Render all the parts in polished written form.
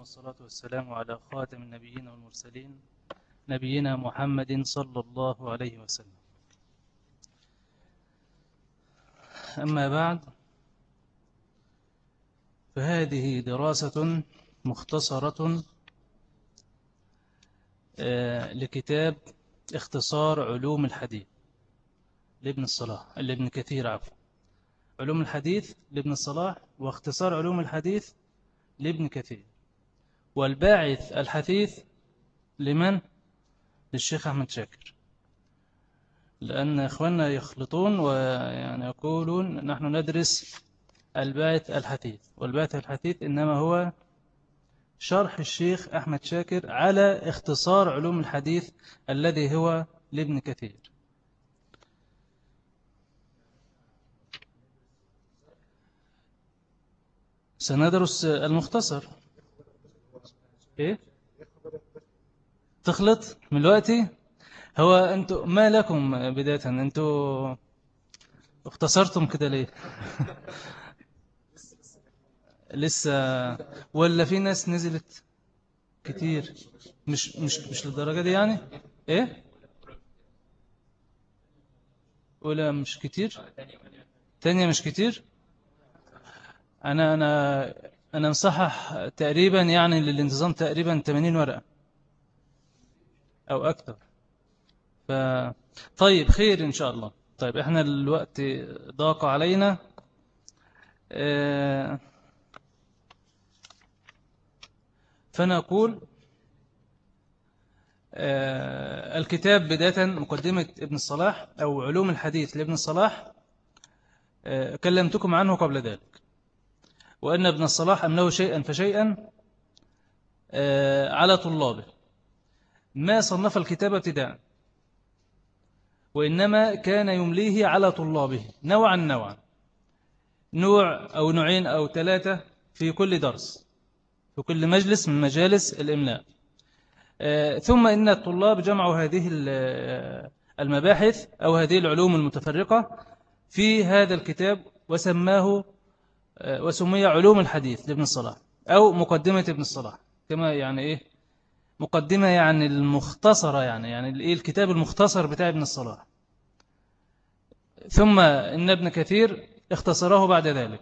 والصلاة والسلام على خاتم النبيين والمرسلين نبينا محمد صلى الله عليه وسلم. أما بعد، فهذه دراسة مختصرة لكتاب اختصار علوم الحديث لابن كثير علوم الحديث لابن الصلاح، واختصار علوم الحديث لابن كثير. والباعث الحثيث لمن؟ للشيخ أحمد شاكر، لأن إخواننا يخلطون ويعني يقولون نحن ندرس الباعث الحثيث، والباعث الحثيث إنما هو شرح الشيخ أحمد شاكر على اختصار علوم الحديث الذي هو لابن كثير. سندرس المختصر. إيه؟ تخلط من دلوقتي؟ هو أنتوا ما لكم بداية؟ أنتوا اختصرتم كده ليه؟ لسه ولا في ناس نزلت كتير؟ مش للدرجة دي يعني. ايه؟ ولا مش كتير؟ تانية مش كتير. انا مصحح تقريبا يعني للانتظام تقريبا 80 ورقة او اكتر. ف طيب خير ان شاء الله. طيب احنا الوقت ضاق علينا. آه، فنقول الكتاب بداية مقدمة ابن الصلاح أو علوم الحديث لابن الصلاح. كلمتكم عنه قبل ذلك، وأن ابن الصلاح أمله شيئا فشيئا على طلابه، ما صنف الكتاب ابتداء، وإنما كان يمليه على طلابه نوعا نوعا، نوع أو نوعين أو ثلاثة في كل درس، في كل مجلس من مجالس الإملاء. ثم إن الطلاب جمعوا هذه المباحث أو هذه العلوم المتفرقة في هذا الكتاب، وسمي علوم الحديث لابن الصلاح أو مقدمة ابن الصلاح، كما يعني إيه مقدمة يعني المختصرة، يعني إيه الكتاب المختصر بتاع ابن الصلاح. ثم إن ابن كثير اختصره بعد ذلك.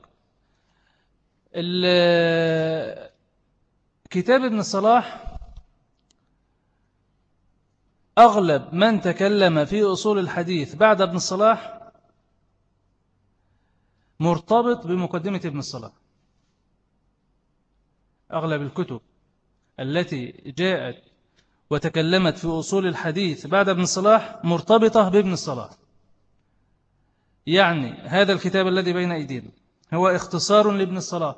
كتاب ابن الصلاح أغلب من تكلم في أصول الحديث بعد ابن الصلاح مرتبط بمقدمة ابن الصلاح. أغلب الكتب التي جاءت وتكلمت في أصول الحديث بعد ابن الصلاح مرتبطة بابن الصلاح. يعني هذا الكتاب الذي بين أيدينا هو اختصار لابن الصلاح،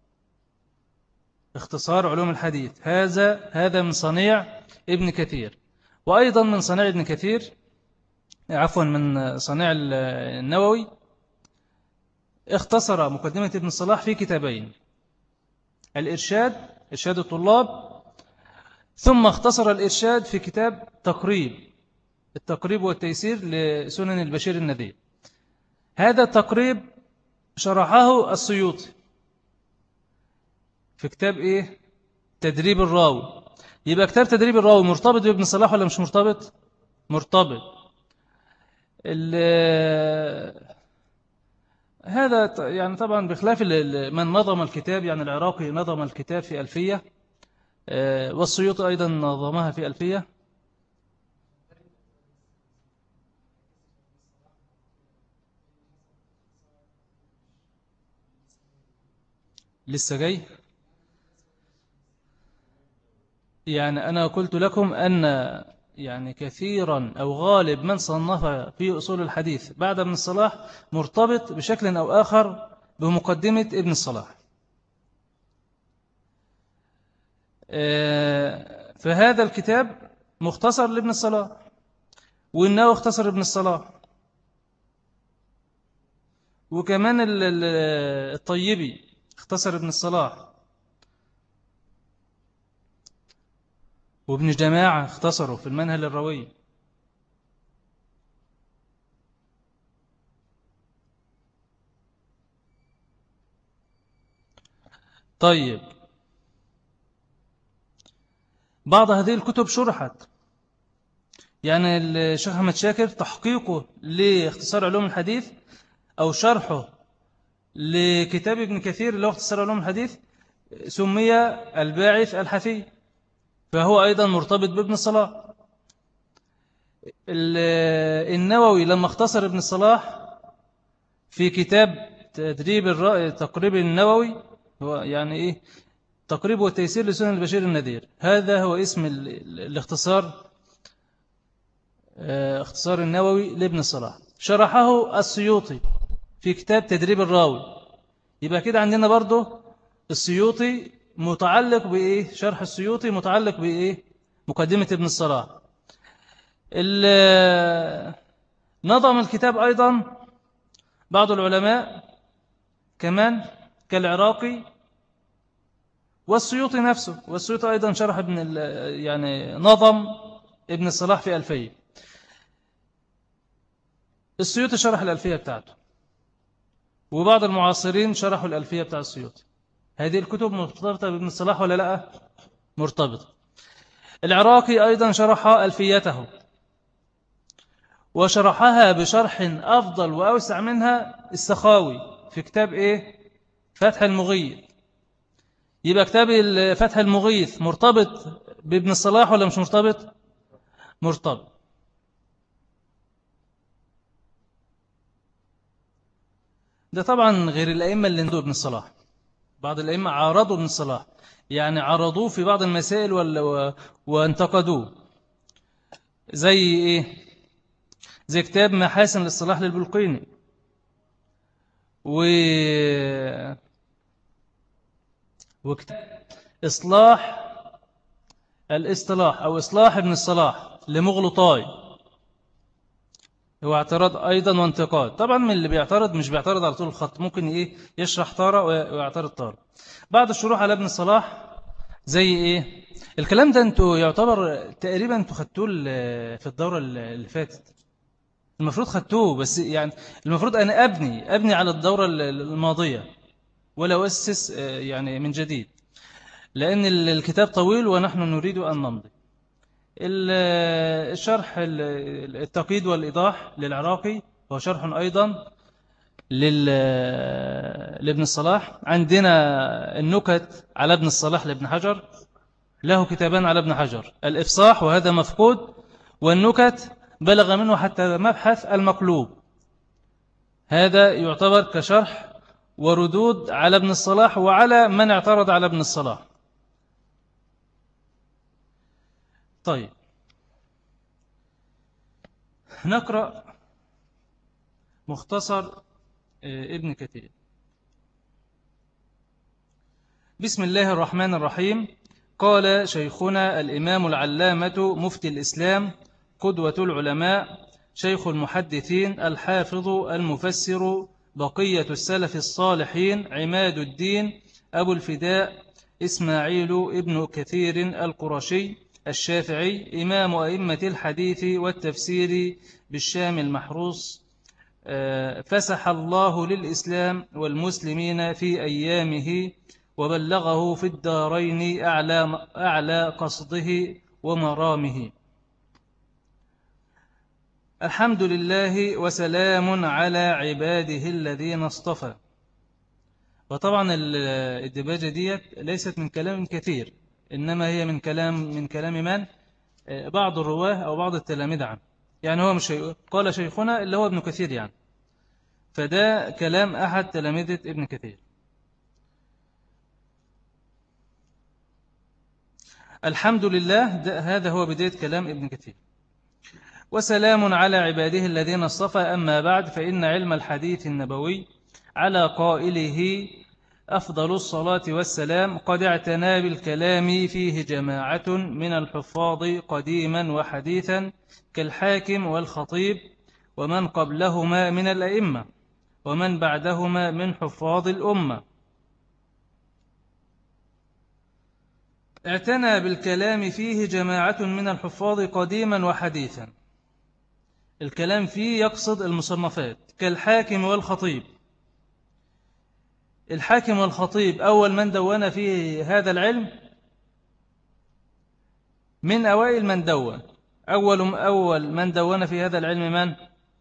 اختصار علوم الحديث. هذا من صنيع ابن كثير، وأيضا من صنيع ابن كثير، عفوا من صنيع النووي، اختصر مقدمة ابن الصلاح في كتابين: إرشاد الطلاب، ثم اختصر الإرشاد في كتاب التقريب والتيسير لسنن البشير النذير. هذا التقريب شرحه السيوطي في كتاب إيه؟ تدريب الراوي. يبقى كتاب تدريب الراوي مرتبط بابن صلاح ولا مش مرتبط؟ مرتبط. هذا يعني طبعا بخلاف من نظم الكتاب، يعني العراقي نظم الكتاب في ألفية، والسيوطي أيضا نظمها في ألفية. لسه جاي. يعني أنا قلت لكم أن يعني كثيرا أو غالب من صنف في أصول الحديث بعد ابن الصلاح مرتبط بشكل أو آخر بمقدمة ابن الصلاح. فهذا الكتاب مختصر لابن الصلاح، وإنه اختصر ابن الصلاح، وكمان الطيبي اختصر ابن الصلاح، وابن جماعة اختصروا في المنهل الروي. طيب بعض هذه الكتب شرحت، يعني الشيخ أحمد شاكر تحقيقه لاختصار علوم الحديث أو شرحه لكتاب ابن كثير اللي هو اختصار علوم الحديث سمي الباعث الحثي، فهو أيضا مرتبط بابن الصلاح. النووي لما اختصر ابن الصلاح في كتاب تدريب الرأي تقريب النووي، هو يعني إيه تقريب والتيسير لسنن البشير النذير، هذا هو اسم الاختصار، اختصار النووي لابن الصلاح. شرحه السيوطي في كتاب تدريب الراوي، يبقى كده عندنا برضه السيوطي متعلق بإيه، شرح السيوطي متعلق بإيه، مقدمة ابن الصلاح. نظم الكتاب أيضا بعض العلماء كمان كالعراقي والسيوطي نفسه، والسيوطي أيضا شرح يعني نظم ابن الصلاح في ألفية. السيوطي شرح الألفية بتاعته، وبعض المعاصرين شرحوا الألفية بتاع السيوطي. هذه الكتب مرتبطة بابن الصلاح ولا لا؟ مرتبطة. العراقي أيضا شرح ألفيته، وشرحها بشرح أفضل وأوسع منها السخاوي في كتاب إيه؟ فتح المغيث. يبقى كتاب فتح المغيث مرتبط بابن الصلاح ولا مش مرتبط؟ مرتبط. ده طبعا غير الأئمة اللي ندوا ابن الصلاح، بعض الأئمة عارضوا ابن الصلاح، يعني عرضوه في بعض المسائل وانتقدوه. زي إيه؟ زي كتاب محاسن الاصطلاح للبلقيني، و... وكتاب إصلاح الاصطلاح أو إصلاح ابن الصلاح لمغلطاي، هو اعتراض أيضا وانتقاد. طبعا من اللي بيعترض مش بيعترض على طول الخط، ممكن إيه يشرح طارة ويعترض طارة. بعض الشروح على ابن الصلاح زي إيه الكلام ده، أنتوا يعتبر تقريبا أنتوا خدتوه في الدورة اللي فاتت، المفروض خدتوه، بس يعني المفروض أنا أبني على الدورة الماضية ولا أسس يعني من جديد، لأن الكتاب طويل ونحن نريد أن نمضي. الشرح التقييد والإيضاح للعراقي هو شرح أيضا لابن الصلاح. عندنا النكت على ابن الصلاح لابن حجر، له كتابان على ابن حجر، الإفصاح وهذا مفقود، والنكت بلغ منه حتى مبحث المقلوب، هذا يعتبر كشرح وردود على ابن الصلاح وعلى من اعترض على ابن الصلاح. طيب نقرأ مختصر ابن كثير. بسم الله الرحمن الرحيم. قال شيخنا الإمام العلامة مفتي الإسلام قدوة العلماء شيخ المحدثين الحافظ المفسر بقية السلف الصالحين عماد الدين أبو الفداء إسماعيل ابن كثير القرشي الشافعي إمام أئمة الحديث والتفسير بالشام المحروس، فسح الله للإسلام والمسلمين في أيامه وبلغه في الدارين أعلى قصده ومرامه. الحمد لله وسلام على عباده الذين اصطفى. وطبعا الدباجة دي ليست من كلام كثير، إنما هي من كلام من؟ بعض الرواه أو بعض التلاميذ عنه، يعني هو مش قال شيخنا اللي هو ابن كثير يعني، فده كلام أحد تلاميذة ابن كثير. الحمد لله هذا هو بداية كلام ابن كثير. وسلام على عباده الذين اصطفى، أما بعد، فإن علم الحديث النبوي على قائله أفضل الصلاة والسلام قد اعتنى بالكلام فيه جماعة من الحفاظ قديما وحديثا كالحاكم والخطيب ومن قبلهما من الأئمة ومن بعدهما من حفاظ الأمة. اعتنى بالكلام فيه جماعة من الحفاظ قديما وحديثا، الكلام فيه يقصد المصنفات كالحاكم والخطيب. الحاكم والخطيب أول من دون فيه هذا العلم من أوائل من دون. أول من دون في هذا العلم من؟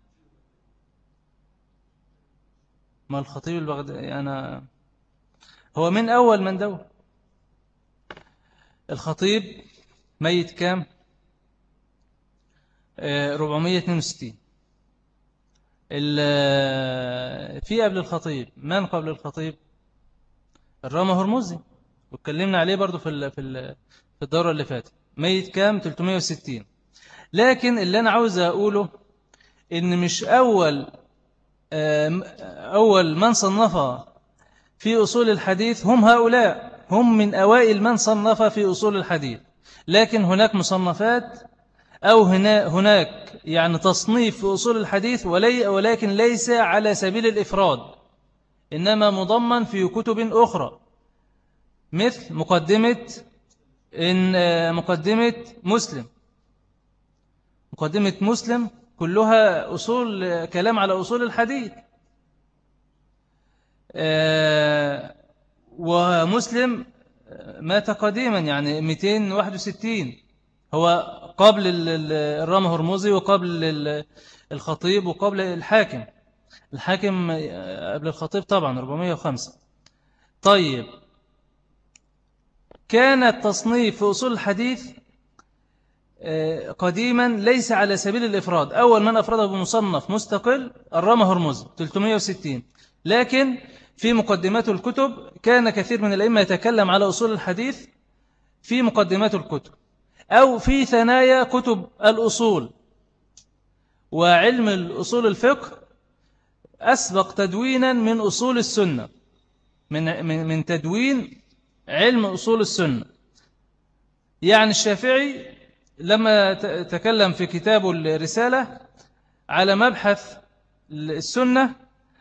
ما الخطيب البغدادي هو من أول من دون. الخطيب ميت كام؟ 462. في قبل الخطيب، من قبل الخطيب؟ الرامة هرمزي، واتكلمنا عليه برضو في الدورة اللي فاتت. ميت كام؟ 360. لكن اللي أنا عاوز أقوله إن مش أول من صنف في أصول الحديث هم هؤلاء، هم من أوائل من صنف في أصول الحديث. لكن هناك مصنفات أو هناك يعني تصنيف في أصول الحديث، ولكن ليس على سبيل الإفراد، إنما مضمن في كتب أخرى، مثل مقدمة مسلم. مقدمة مسلم كلها أصول كلام على أصول الحديث. ومسلم مات قديما يعني 261. هو قبل الرامة هرمزي وقبل الخطيب وقبل الحاكم. الحاكم قبل الخطيب طبعا 405. طيب، كان التصنيف في أصول الحديث قديما ليس على سبيل الإفراد. أول من أفرده بمصنف مستقل الرامة هرمزي 360. لكن في مقدمات الكتب كان كثير من الأئمة يتكلم على أصول الحديث في مقدمات الكتب أو في ثنايا كتب الأصول. وعلم الأصول الفقه أسبق تدوينا من أصول السنة، من تدوين علم أصول السنة. يعني الشافعي لما تكلم في كتابه الرسالة على مبحث السنة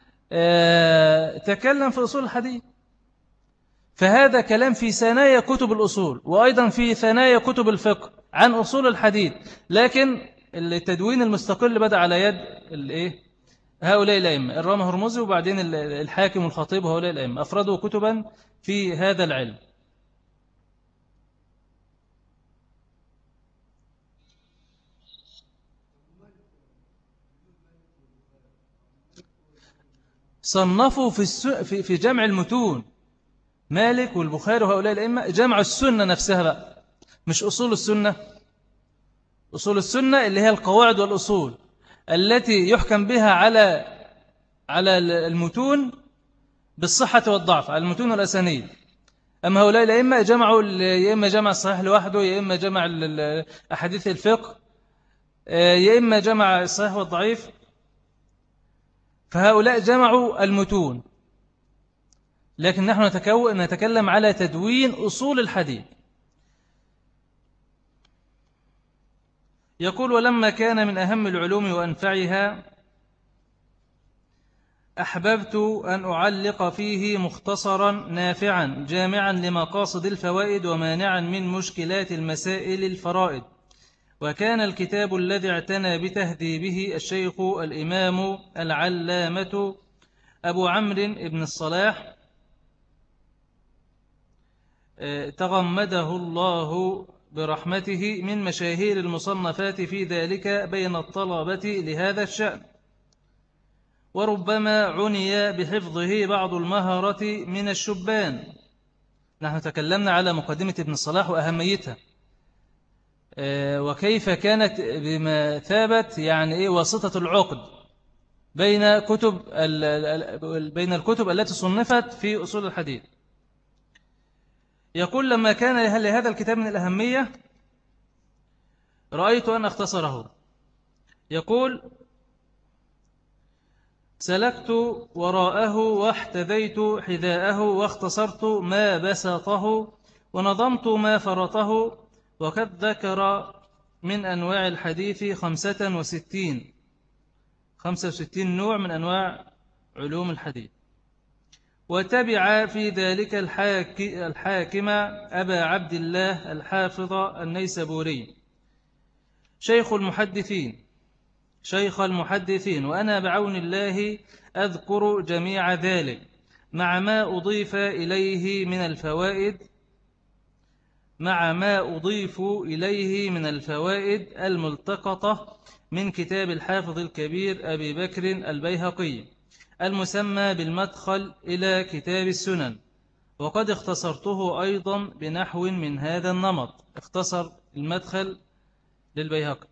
تكلم في أصول الحديث. فهذا كلام في ثنايا كتب الأصول، وأيضا في ثنايا كتب الفقه عن أصول الحديث. لكن التدوين المستقل بدأ على يد هؤلاء الأئمة، الرامة هرمزي وبعدين الحاكم والخطيب، وهؤلاء الأئمة أفردوا كتبا في هذا العلم. صنفوا في جمع المتون. مالك والبخاري وهؤلاء الأئمة جمعوا السنة نفسها بقى، مش أصول السنة. أصول السنة اللي هي القواعد والأصول التي يحكم بها على المتون بالصحة والضعف، على المتون والأسانيد. أما هؤلاء الأئمة جمعوا يا إما جمع الصحيح لوحده، يا إما جمع أحاديث الفقه، يا إما جمع الصحيح والضعيف. فهؤلاء جمعوا المتون، لكن نحن نتكلم على تدوين أصول الحديث. يقول: ولما كان من أهم العلوم وأنفعها أحببت أن أعلق فيه مختصرا نافعا جامعا لمقاصد الفوائد ومانعا من مشكلات المسائل الفرائد. وكان الكتاب الذي اعتنى بتهذيبه الشيخ الإمام العلامة أبو عمرو بن الصلاح تغمده الله برحمته من مشاهير المصنفات في ذلك بين الطلبة لهذا الشأن. وربما عني بحفظه بعض المهرة من الشبان. نحن تكلمنا على مقدمة ابن الصلاح وأهميتها، وكيف كانت بمثابة يعني واسطة العقد بين الكتب التي صنفت في أصول الحديث. يقول: لما كان لهذا الكتاب من الأهمية رأيت أن أختصره. يقول: سلكت وراءه واحتذيت حذاءه واختصرت ما بسطه ونظمت ما فرطه. وقد ذكر من أنواع الحديث 65 نوع من أنواع علوم الحديث. وتبع في ذلك الحاكم أبا عبد الله الحافظ النيسابوري شيخ المحدثين. وأنا بعون الله أذكر جميع ذلك مع ما أضيف إليه من الفوائد مع ما أضيف إليه من الفوائد الملتقطة من كتاب الحافظ الكبير أبي بكر البيهقي المسمى بالمدخل إلى كتاب السنن. وقد اختصرته أيضا بنحو من هذا النمط. اختصر المدخل للبيهقي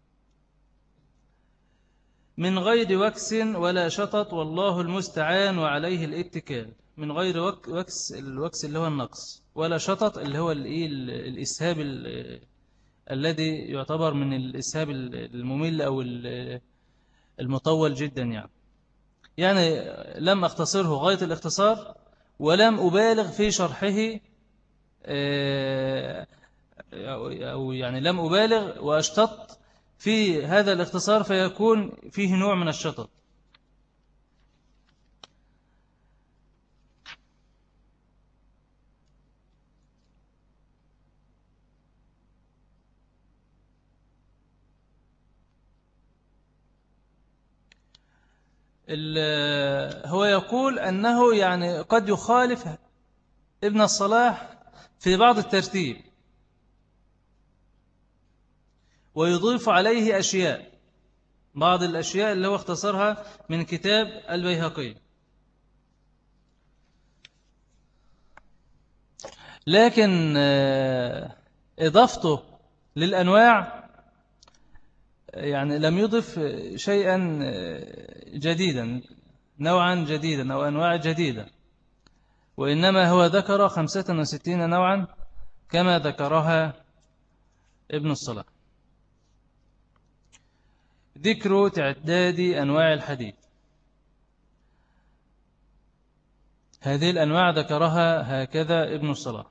من غير وكس ولا شطط، والله المستعان وعليه الاتكال. من غير وكس، الوكس اللي هو النقص، ولا شطط اللي هو الإسهاب الذي يعتبر من الإسهاب الممل أو المطول جدا يعني لم أختصره غاية الاختصار، ولم أبالغ في شرحه، أو يعني لم أبالغ وأشتط في هذا الاختصار فيكون فيه نوع من الشطط. هو يقول أنه يعني قد يخالف ابن الصلاح في بعض الترتيب ويضيف عليه أشياء، بعض الأشياء اللي هو اختصرها من كتاب البيهقي، لكن إضافته للأنواع يعني لم يضف شيئا جديدا، نوعا جديدا أو أنواع جديدة، وإنما هو ذكر 65 نوعا كما ذكرها ابن الصلاح. ذكر تعداد أنواع الحديث. هذه الأنواع ذكرها هكذا ابن الصلاح،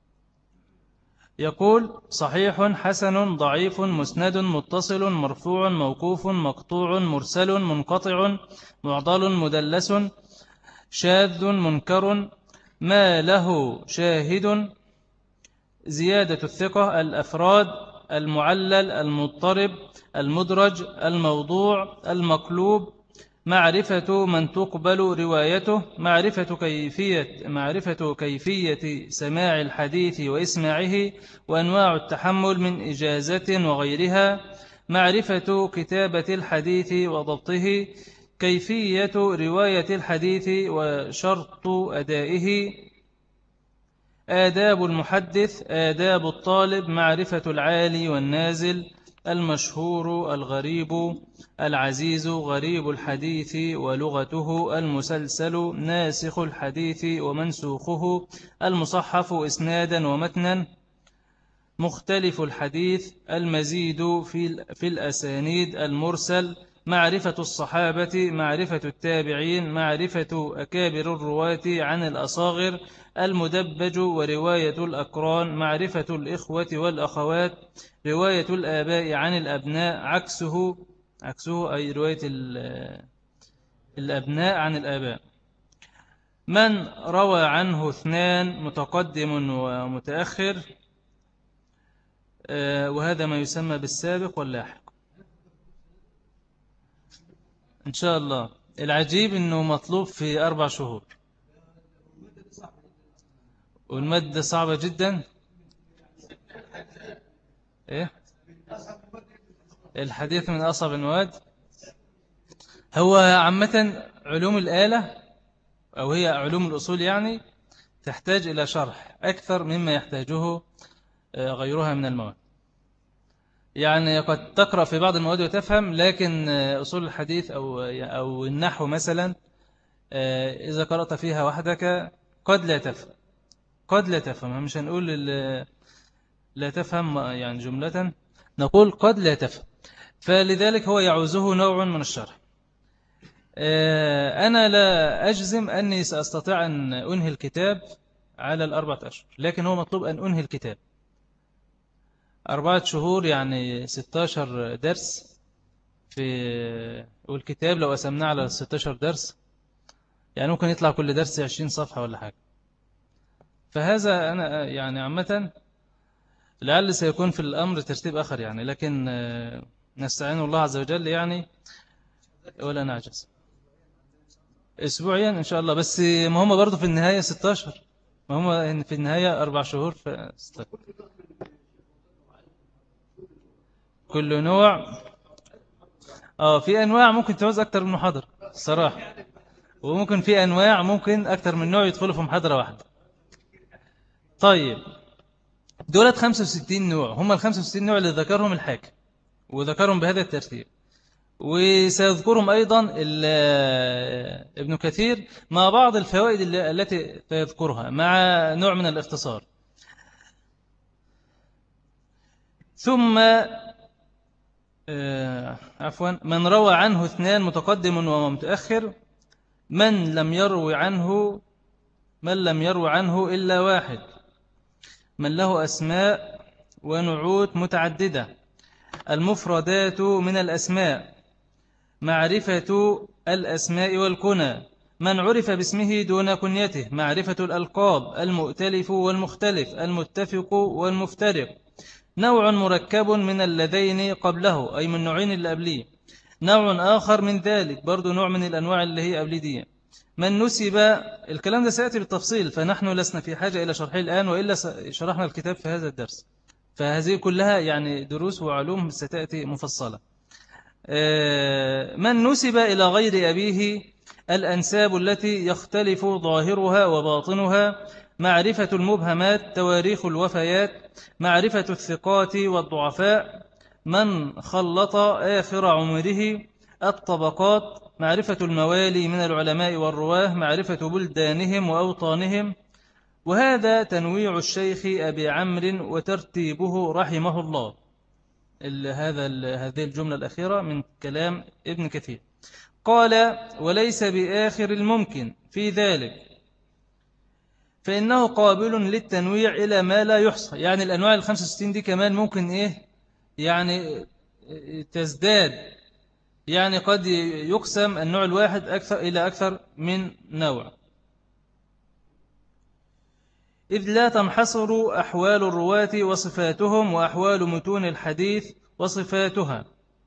يقول: صحيح، حسن، ضعيف، مسند، متصل، مرفوع، موقوف، مقطوع، مرسل، منقطع، معضل، مدلس، شاذ، منكر، ما له شاهد، زيادة الثقة، الأفراد، المعلل، المضطرب، المدرج، الموضوع، المقلوب، معرفة من تقبل روايته، معرفة كيفية سماع الحديث وإسماعه وأنواع التحمل من إجازة وغيرها، معرفة كتابة الحديث وضبطه، كيفية رواية الحديث وشرط أدائه، آداب المحدث، آداب الطالب، معرفة العالي والنازل، المشهور، الغريب، العزيز، غريب الحديث ولغته، المسلسل، ناسخ الحديث ومنسوخه، المصحف إسنادا ومتنا، مختلف الحديث، المزيد في الأسانيد، المرسل، معرفة الصحابة، معرفة التابعين، معرفة أكابر الرواة عن الأصاغر، المدبج ورواية الأقران، معرفة الإخوة والأخوات، رواية الآباء عن الأبناء، عكسه أي رواية الأبناء عن الآباء، من روى عنه اثنان متقدم ومتأخر، وهذا ما يسمى بالسابق واللاحق. إن شاء الله. العجيب أنه مطلوب في 4 شهور، والمادة صعبة جدا. إيه؟ الحديث من أصعب المواد. هو عامة علوم الآلة أو هي علوم الأصول يعني تحتاج إلى شرح أكثر مما يحتاجه غيرها من المواد. يعني قد تقرأ في بعض المواد وتفهم، لكن أصول الحديث أو النحو مثلا إذا قرأت فيها وحدك قد لا تفهم، قد لا تفهم. مش هنقول لا تفهم يعني جملة، نقول قد لا تفهم. فلذلك هو يعوزه نوع من الشرح. أنا لا أجزم أني سأستطيع أن أنهي الكتاب على 4 أشهر، لكن هو مطلوب أن أنهي الكتاب 4 شهور، يعني 16 درس والكتاب لو قسمناه على 16 درس يعني ممكن يطلع كل درس 20 صفحة ولا حاجة. فهذا أنا يعني عامة لعل سيكون في الأمر ترتيب آخر يعني، لكن نستعين الله عز وجل يعني ولا نعجز. أسبوعيا إن شاء الله، بس ما هم برضو في النهاية 16. ما هم في النهاية 4 شهور كل نوع. في أنواع ممكن تعوز أكتر من محاضرة الصراحة، وممكن في أنواع ممكن أكتر من نوع يدخلوا في محاضرة واحدة. طيب، دولت 65 نوع، هم ال 65 نوع اللي ذكرهم الحاكم وذكرهم بهذا الترتيب. وسيذكرهم أيضا ابن كثير مع بعض الفوائد التي سيذكرها مع نوع من الاختصار. ثم عفوا، من روى عنه 2 متقدم ومتأخر، من لم يروي عنه إلا 1، من له أسماء ونعوت متعددة، المفردات من الأسماء، معرفة الأسماء والكنى، من عرف باسمه دون كنيته، معرفة الألقاب، المؤتلف والمختلف، المتفق والمفترق، نوع مركب من اللذين قبله أي من نوعين اللي قبليه، نوع آخر من ذلك برضو نوع من الأنواع اللي هي قبل دي، من نسب. الكلام ده سيأتي بالتفصيل، فنحن لسنا في حاجة إلى شرحه الآن، وإلا شرحنا الكتاب في هذا الدرس، فهذه كلها يعني دروس وعلوم ستأتي مفصلة. من نسب إلى غير أبيه، الأنساب التي يختلف ظاهرها وباطنها، معرفة المبهمات، تواريخ الوفيات، معرفة الثقات والضعفاء، من خلط آخر عمره، الطبقات، معرفة الموالي من العلماء والرواه، معرفة بلدانهم وأوطانهم. وهذا تنويع الشيخ أبي عمرو وترتيبه رحمه الله. هذه الجملة الأخيرة من كلام ابن كثير. قال: وليس بآخر الممكن في ذلك، فإنه قابل للتنويع إلى ما لا يحصى. يعني الأنواع 65 دي كمان ممكن يعني تزداد، يعني قد يقسم النوع الواحد إلى أكثر من نوع، إذ لا تنحصر أحوال الرواة وصفاتهم وأحوال متون الحديث وصفاتها.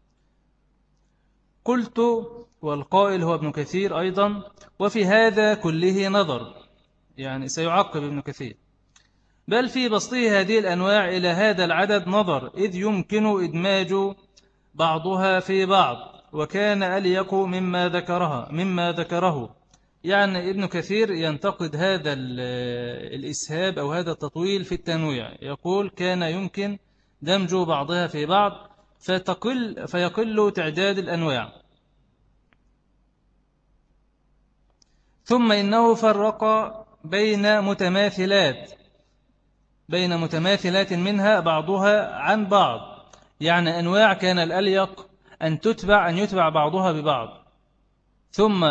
قلت، والقائل هو ابن كثير أيضا: وفي هذا كله نظر، يعني سيعقب ابن كثير، بل في بسطه هذه الأنواع إلى هذا العدد نظر، إذ يمكن إدماج بعضها في بعض، وكان أليق مما ذكره. يعني ابن كثير ينتقد هذا الإسهاب أو هذا التطويل في التنويع، يقول كان يمكن دمج بعضها في بعض فيقل تعداد الأنواع. ثم إنه فرق بين متماثلات منها بعضها عن بعض، يعني أنواع كان الأليق أن يتبع بعضها ببعض. ثم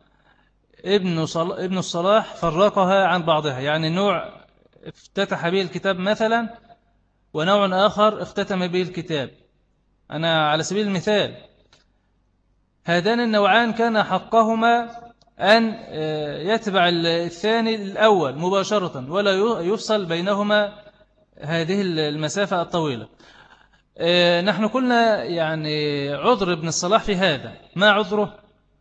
ابن الصلاح فرقها عن بعضها، يعني نوع افتتح به الكتاب مثلا، ونوع آخر اختتم به الكتاب. أنا على سبيل المثال، هذان النوعان كان حقهما أن يتبع الثاني الأول مباشرة، ولا يفصل بينهما هذه المسافة الطويلة. نحن قلنا يعني عذر ابن الصلاح في هذا، ما عذره؟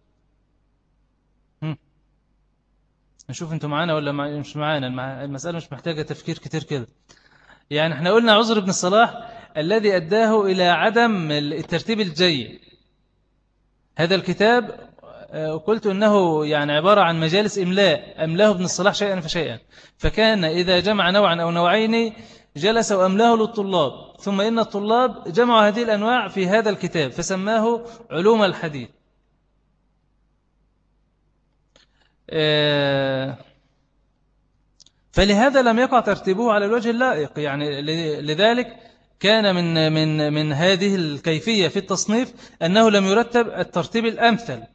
نشوف انتم معانا ولا مش معانا. المسألة مش محتاجة تفكير كتير كده. يعني احنا قلنا عذر ابن الصلاح الذي أداه إلى عدم الترتيب الجيد. هذا الكتاب قلت أنه يعني عبارة عن مجالس إملاء، أملاه ابن الصلاح شيئا فشيئا، فكان إذا جمع نوعا أو نوعين جلس وأملاه للطلاب، ثم إن الطلاب جمعوا هذه الأنواع في هذا الكتاب فسماه علوم الحديث. فلهذا لم يقع ترتيبه على الوجه اللائق، يعني لذلك كان من هذه الكيفية في التصنيف أنه لم يرتب الترتيب الأمثل.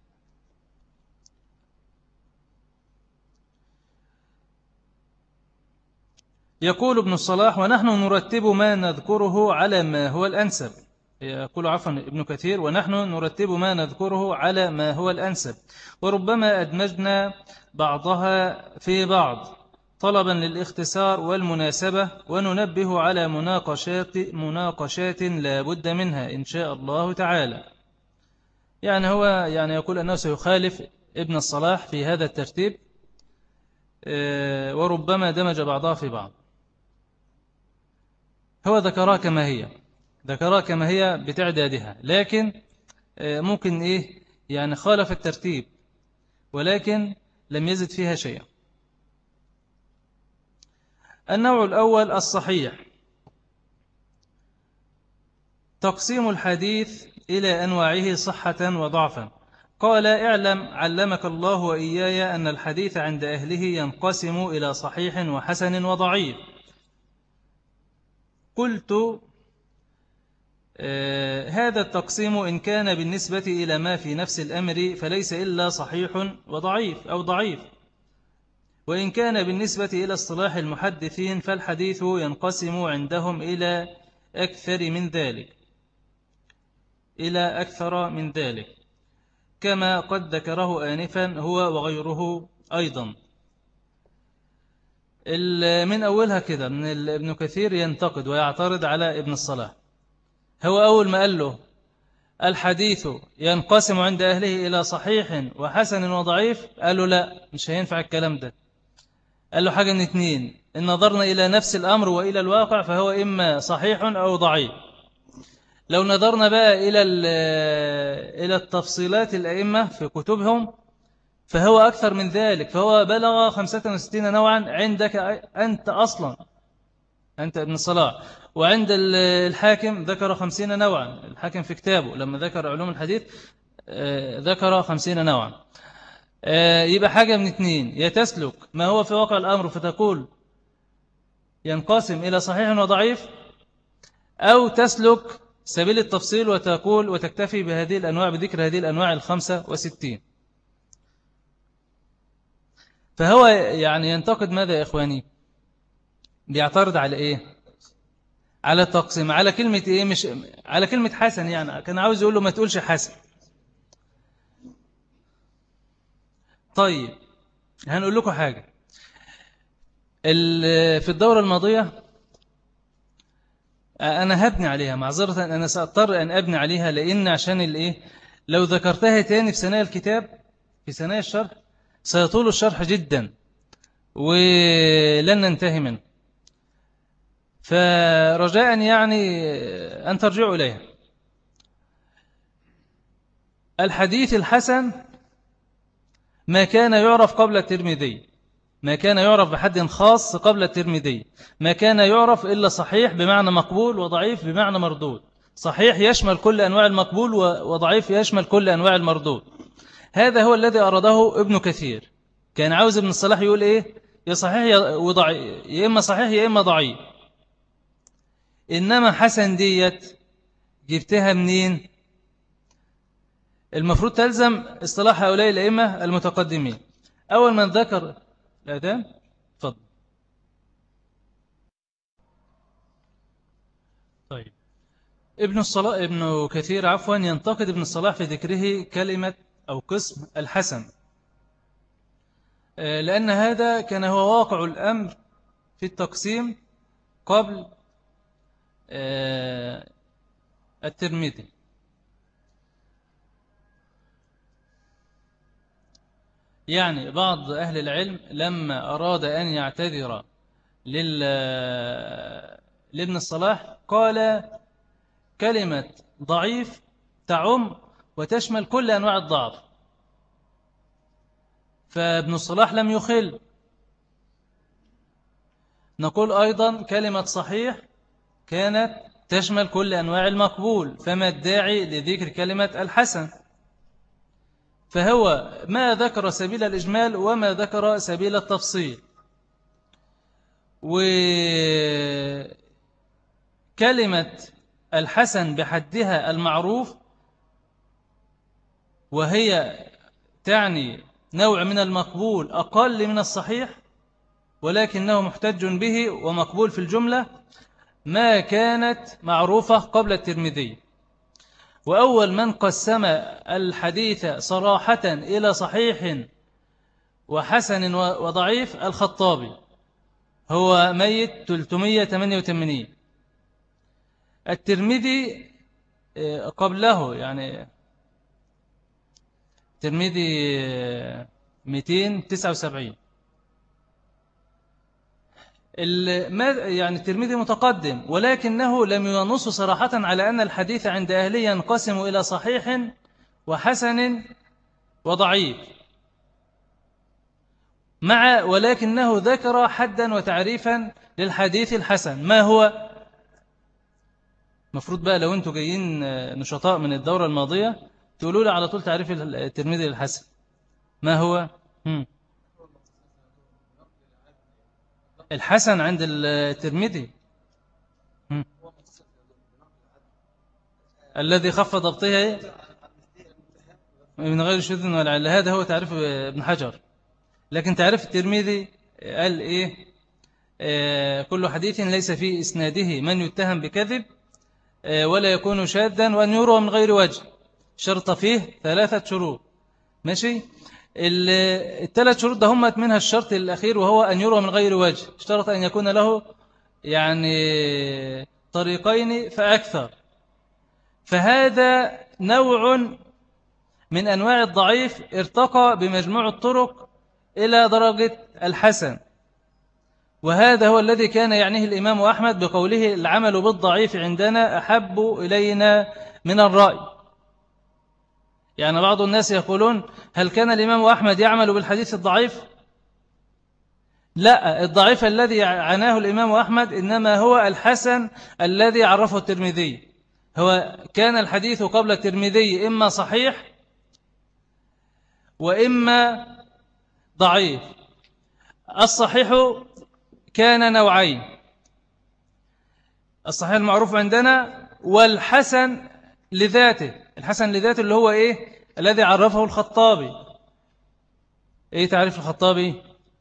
يقول ابن الصلاح: ونحن نرتب ما نذكره على ما هو الأنسب. يقول عفوا ابن كثير: ونحن نرتب ما نذكره على ما هو الأنسب، وربما أدمجنا بعضها في بعض طلبا للاختصار والمناسبة، وننبه على مناقشات لا بد منها إن شاء الله تعالى. يعني هو يقول أنه سيخالف ابن الصلاح في هذا الترتيب، وربما دمج بعضها في بعض. هو ذكرها كما هي، ذكرها كما هي بتعدادها، لكن ممكن إيه يعني خالف الترتيب، ولكن لم يزد فيها شيئا. النوع الأول الصحيح، تقسيم الحديث إلى أنواعه صحة وضعفا. قال: اعلم علمك الله وإياي أن الحديث عند أهله ينقسم إلى صحيح وحسن وضعيف. قلت: هذا التقسيم إن كان بالنسبة إلى ما في نفس الأمر فليس إلا صحيح وضعيف أو ضعيف، وإن كان بالنسبة إلى اصطلاح المحدثين فالحديث ينقسم عندهم إلى أكثر من ذلك، إلى أكثر من ذلك، كما قد ذكره آنفا هو وغيره أيضا. من أولها كده من ابن كثير ينتقد ويعترض على ابن الصلاح. هو أول ما قال له الحديث ينقسم عند أهله إلى صحيح وحسن وضعيف، قال له لا، مش هينفع الكلام ده. قال له حاجة من اتنين: إن نظرنا إلى نفس الأمر وإلى الواقع فهو إما صحيح أو ضعيف. لو نظرنا بقى إلى التفصيلات الأئمة في كتبهم فهو أكثر من ذلك، فهو بلغ 65 نوعا عندك أنت أصلا، أنت ابن صلاح. وعند الحاكم ذكر 50 نوعا، الحاكم في كتابه لما ذكر علوم الحديث ذكر 50 نوعا. يبقى حاجة من اتنين: يتسلك ما هو في واقع الأمر فتقول ينقسم إلى صحيح وضعيف، أو تسلك سبيل التفصيل وتقول وتكتفي بهذه الأنواع، بذكر هذه الأنواع 65. فهو يعني ينتقد ماذا يا إخواني؟ بيعترض على إيه؟ على التقسيم، على كلمة إيه؟ مش على كلمة حسن، يعني كان عاوز يقول له ما تقولش حسن. طيب هنقول لكم حاجة. في الدورة الماضية أنا هبني عليها، معذرة أنا سأضطر أن أبني عليها، لأن عشان الإيه لو ذكرتها تاني في ثنايا الكتاب في ثنايا الشرح سيطول الشرح جدا ولن ننتهي منه، فرجاء يعني أن ترجعوا إليها. الحديث الحسن ما كان يعرف قبل الترمذي، ما كان يعرف بحد خاص قبل الترمذي، ما كان يعرف إلا صحيح بمعنى مقبول وضعيف بمعنى مردود. صحيح يشمل كل أنواع المقبول، وضعيف يشمل كل أنواع المردود. هذا هو الذي أراده ابن كثير. كان عاوز ابن الصلاح يقول إيه؟ يا صحيح يا وضعيف، يا إما صحيح يا إما ضعيف. إنما حسن ديت جبتها منين؟ المفروض تلزم اصطلاح هؤلاء الأئمة المتقدمين. أول من ذكر الأذان تفضل. طيب ابن كثير ينتقد ابن الصلاح في ذكره كلمة أو قسم الحسن، لأن هذا كان هو واقع الأمر في التقسيم قبل الترمذي. يعني بعض أهل العلم لما أراد أن يعتذر لابن الصلاح قال كلمة ضعيف تعم وتشمل كل أنواع الضعف، فابن الصلاح لم يخل. نقول أيضا كلمة صحيح كانت تشمل كل أنواع المقبول، فما الداعي لذكر كلمة الحسن؟ فهو ما ذكر سبيل الإجمال وما ذكر سبيل التفصيل. وكلمة الحسن بحدها المعروف، وهي تعني نوع من المقبول أقل من الصحيح ولكنه محتج به ومقبول في الجملة، ما كانت معروفة قبل الترمذي. وأول من قسم الحديث صراحة إلى صحيح وحسن وضعيف الخطابي، هو ميت 388. الترمذي قبله، يعني الترمذي 279. يعني الترمذي متقدم، ولكنه لم ينص صراحة على أن الحديث عند أهله ينقسم إلى صحيح وحسن وضعيف، ولكنه ذكر حدا وتعريفا للحديث الحسن. ما هو؟ مفروض بقى لو أنتوا جايين نشطاء من الدورة الماضية تقولوا لي على طول تعريف الترمذي للحسن. ما هو؟ الحسن عند الترمذي الذي خف ضبطه من غير شذ ولا علة. هذا هو تعريف ابن حجر. لكن تعريف الترمذي قال إيه؟ كل حديث ليس في إسناده من يتهم بكذب ولا يكون شاذا وأن يروى من غير وجه، شرط فيه 3 شروط. ماشي. ال3 شروط ده هم منها الشرط الأخير وهو أن يروى من غير وجه، اشترط أن يكون له يعني طريقين فأكثر. فهذا نوع من أنواع الضعيف ارتقى بمجموع الطرق إلى درجة الحسن، وهذا هو الذي كان يعنيه الإمام أحمد بقوله العمل بالضعيف عندنا أحب إلينا من الرأي. يعني بعض الناس يقولون هل كان الإمام أحمد يعمل بالحديث الضعيف؟ لا، الضعيف الذي عناه الإمام أحمد إنما هو الحسن الذي عرفه الترمذي. هو كان الحديث قبل الترمذي إما صحيح وإما ضعيف. الصحيح كان نوعين: الصحيح المعروف عندنا والحسن لذاته. الحسن لذاته اللي هو إيه؟ الذي عرفه الخطابي. إيه تعريف الخطابي؟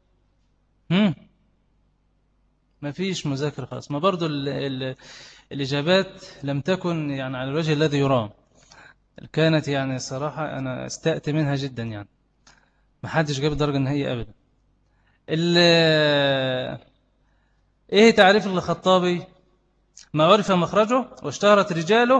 ما فيش مذاكرة خالص. ما برضو الإجابات لم تكن يعني على الوجه الذي يرام. كانت يعني صراحة أنا استأت منها جدا، يعني ما حدش جاب درجة نهائية أبدا. إيه تعريف الخطابي؟ ما عرف مخرجه واشتهرت رجاله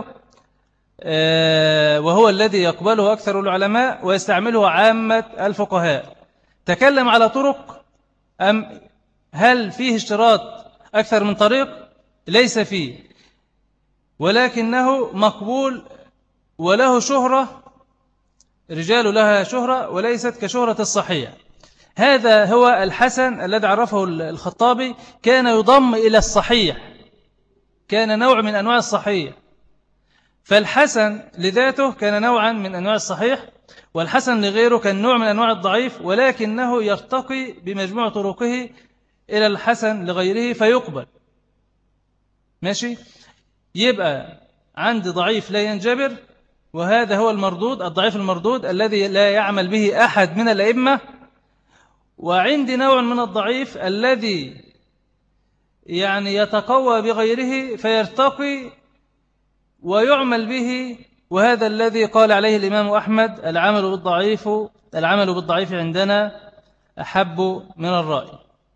وهو الذي يقبله أكثر العلماء ويستعمله عامة الفقهاء. تكلم على طرق أم هل فيه اشتراط أكثر من طريق؟ ليس فيه، ولكنه مقبول وله شهرة، رجال لها شهرة وليست كشهرة الصحيح. هذا هو الحسن الذي عرفه الخطابي، كان يضم إلى الصحيح، كان نوع من أنواع الصحيح. فالحسن لذاته كان نوعا من أنواع الصحيح، والحسن لغيره كان نوع من أنواع الضعيف، ولكنه يرتقي بمجموع طرقه إلى الحسن لغيره فيقبل. ماشي. يبقى عندي ضعيف لا ينجبر، وهذا هو المردود، الضعيف المردود الذي لا يعمل به أحد من الأئمة. وعندي نوع من الضعيف الذي يعني يتقوى بغيره فيرتقي ويعمل به، وهذا الذي قال عليه الإمام أحمد العمل بالضعيف عندنا أحب من الرأي.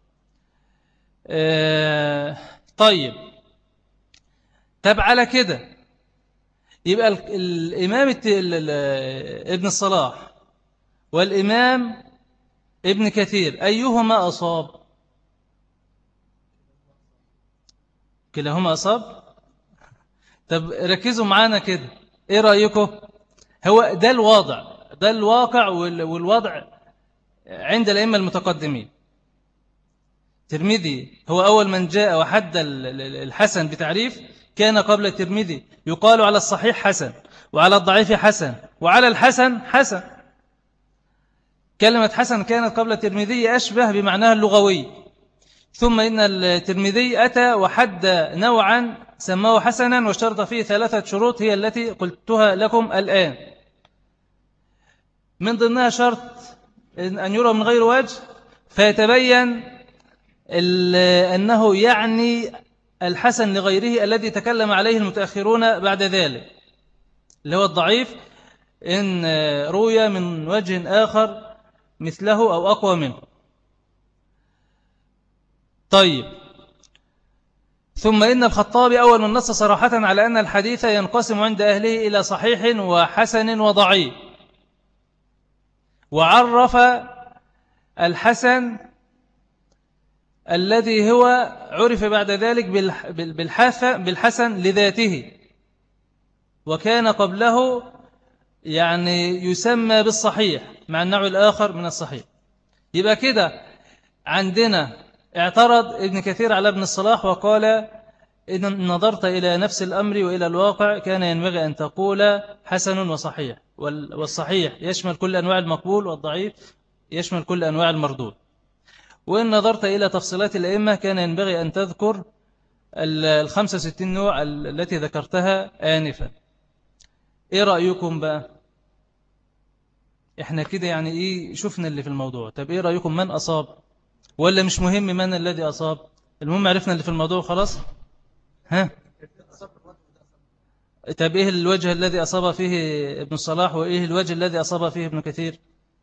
طيب، طب على كده يبقى الإمام ابن الصلاح والإمام ابن كثير أيهما أصاب؟ كلاهما أصاب. طب ركزوا معانا كده، إيه رأيكم؟ هو ده الواضع، ده الواقع والوضع عند الأئمة المتقدمين. الترمذي هو أول من جاء وحد الحسن بتعريف. كان قبل الترمذي يقال على الصحيح حسن، وعلى الضعيف حسن، وعلى الحسن حسن. كلمة حسن كانت قبل الترمذي أشبه بمعناها اللغوي، ثم إن الترمذي أتى وحد نوعا سماه حسنا واشترط فيه 3 شروط هي التي قلتها لكم الآن. من ضمنها شرط أن يرى من غير وجه، فيتبين أنه يعني الحسن لغيره الذي تكلم عليه المتأخرون بعد ذلك، اللي هو الضعيف إن روي من وجه آخر مثله أو أقوى منه. طيب، ثم إن الخطابي أول من نص صراحة على أن الحديث ينقسم عند أهله إلى صحيح وحسن وضعيف، وعرف الحسن الذي هو عرف بعد ذلك بالحسن لذاته، وكان قبله يعني يسمى بالصحيح مع النوع الآخر من الصحيح. يبقى كده عندنا اعترض ابن كثير على ابن الصلاح وقال: إن نظرت إلى نفس الأمر وإلى الواقع كان ينبغي أن تقول حسن وصحيح، والصحيح يشمل كل أنواع المقبول، والضعيف يشمل كل أنواع المردود. وإن نظرت إلى تفصيلات الأئمة كان ينبغي أن تذكر 65 نوع التي ذكرتها آنفا. إيه رأيكم بقى؟ إحنا كده يعني إيه شفنا اللي في الموضوع. طب إيه رأيكم، من أصاب ولا مش مهم من الذي أصاب؟ المهم عرفنا اللي في الموضوع خلاص. ها؟ طب إيه الوجه الذي أصاب فيه ابن الصلاح وإيه الوجه الذي أصاب فيه ابن كثير؟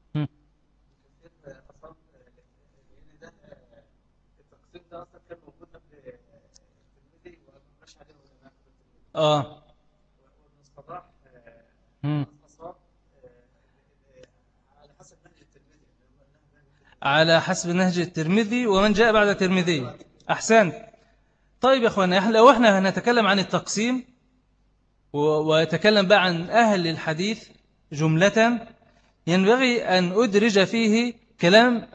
على حسب نهج الترمذي ومن جاء بعد الترمذي. أحسنت. طيب يا أخوانا، لو احنا هنتكلم عن التقسيم ويتكلم بقى عن أهل الحديث جملة، ينبغي أن أدرج فيه كلام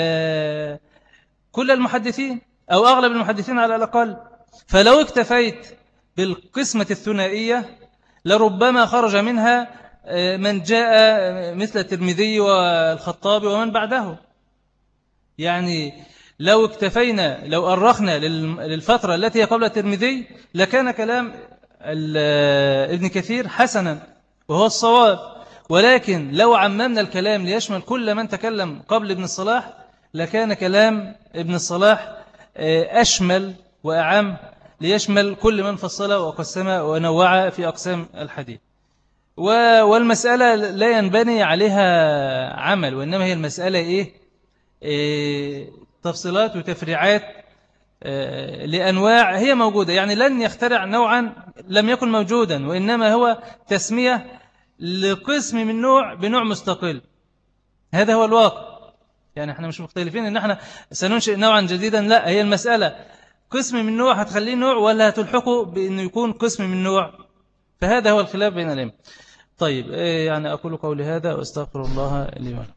كل المحدثين أو أغلب المحدثين على الأقل. فلو اكتفيت بالقسمة الثنائية لربما خرج منها من جاء مثل الترمذي والخطابي ومن بعده. يعني لو اكتفينا، لو أرخنا للفترة التي هي قبل الترمذي لكان كلام ابن كثير حسنا وهو الصواب. ولكن لو عممنا الكلام ليشمل كل من تكلم قبل ابن الصلاح لكان كلام ابن الصلاح أشمل وأعم، ليشمل كل من فصل وقسم ونوع في أقسام الحديث. والمسألة لا ينبني عليها عمل، وإنما هي المسألة تفصيلات وتفريعات لأنواع هي موجودة. يعني لن يخترع نوعا لم يكن موجودا، وإنما هو تسمية لقسم من نوع بنوع مستقل. هذا هو الواقع. يعني احنا مش مختلفين ان احنا سننشئ نوعا جديدا، لا، هي المسألة قسم من نوع هتخليه نوع ولا هتلحقه بأنه يكون قسم من نوع. فهذا هو الخلاف بين الأئمة. طيب يعني أقول قولي هذا وأستغفر الله لي ولكم.